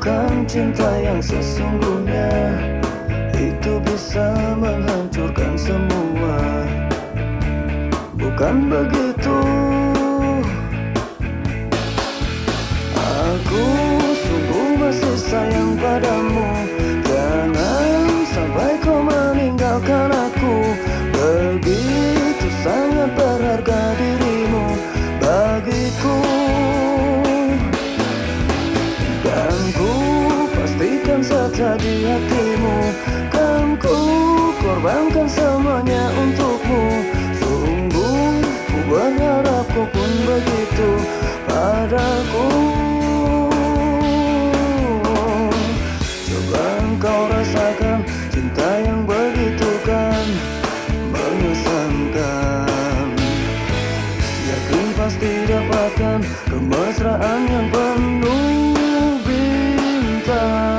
Bukan cinta yang sesungguhnya, itu bisa menghancurkan semua. Bukan begitu. Aku sungguh masih sayang padamu. Jangan sampai kau meninggalkan aku. Begitu sangat berharga dirimu bagiku. Dan ku pastikan saja di hatimu, kan ku korbankan semuanya untukmu. Sungguh ku berharap kau pun begitu padaku. Coba engkau rasakan cinta yang begitu kan mengesankan. Yakin pasti dapatkan kemesraan yang penuh bintang.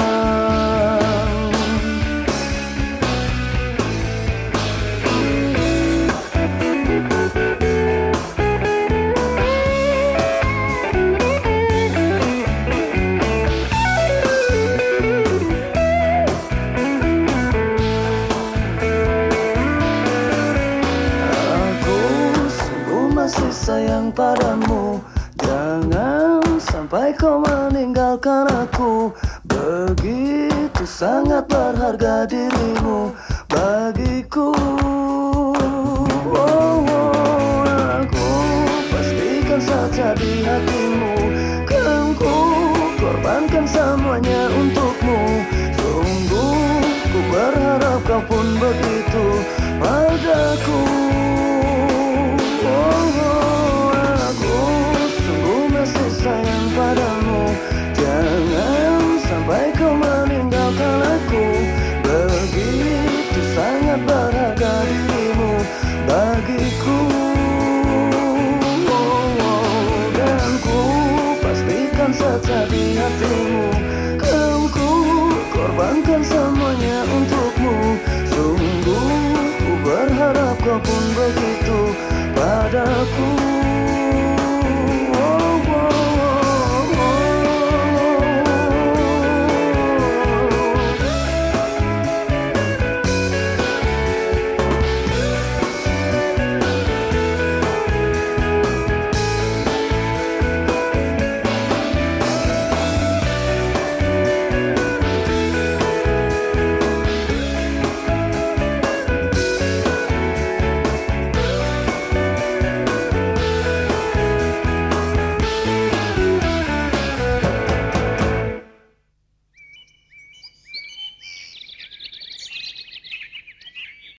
Masih sayang padamu. Jangan sampai kau meninggalkan aku. Begitu sangat berharga dirimu bagiku. Aku pastikan saja di hatimu, kan ku korbankan semuanya untukmu. Sungguh ku berharap kau pun begitu padaku. Sayang padamu. Jangan sampai kau meninggalkan aku. Begitu sangat berharga dirimu bagiku. Dan ku pastikan saja di hatimu, kan ku korbankan semuanya untukmu. Sungguh ku berharap kau pun begitu padaku.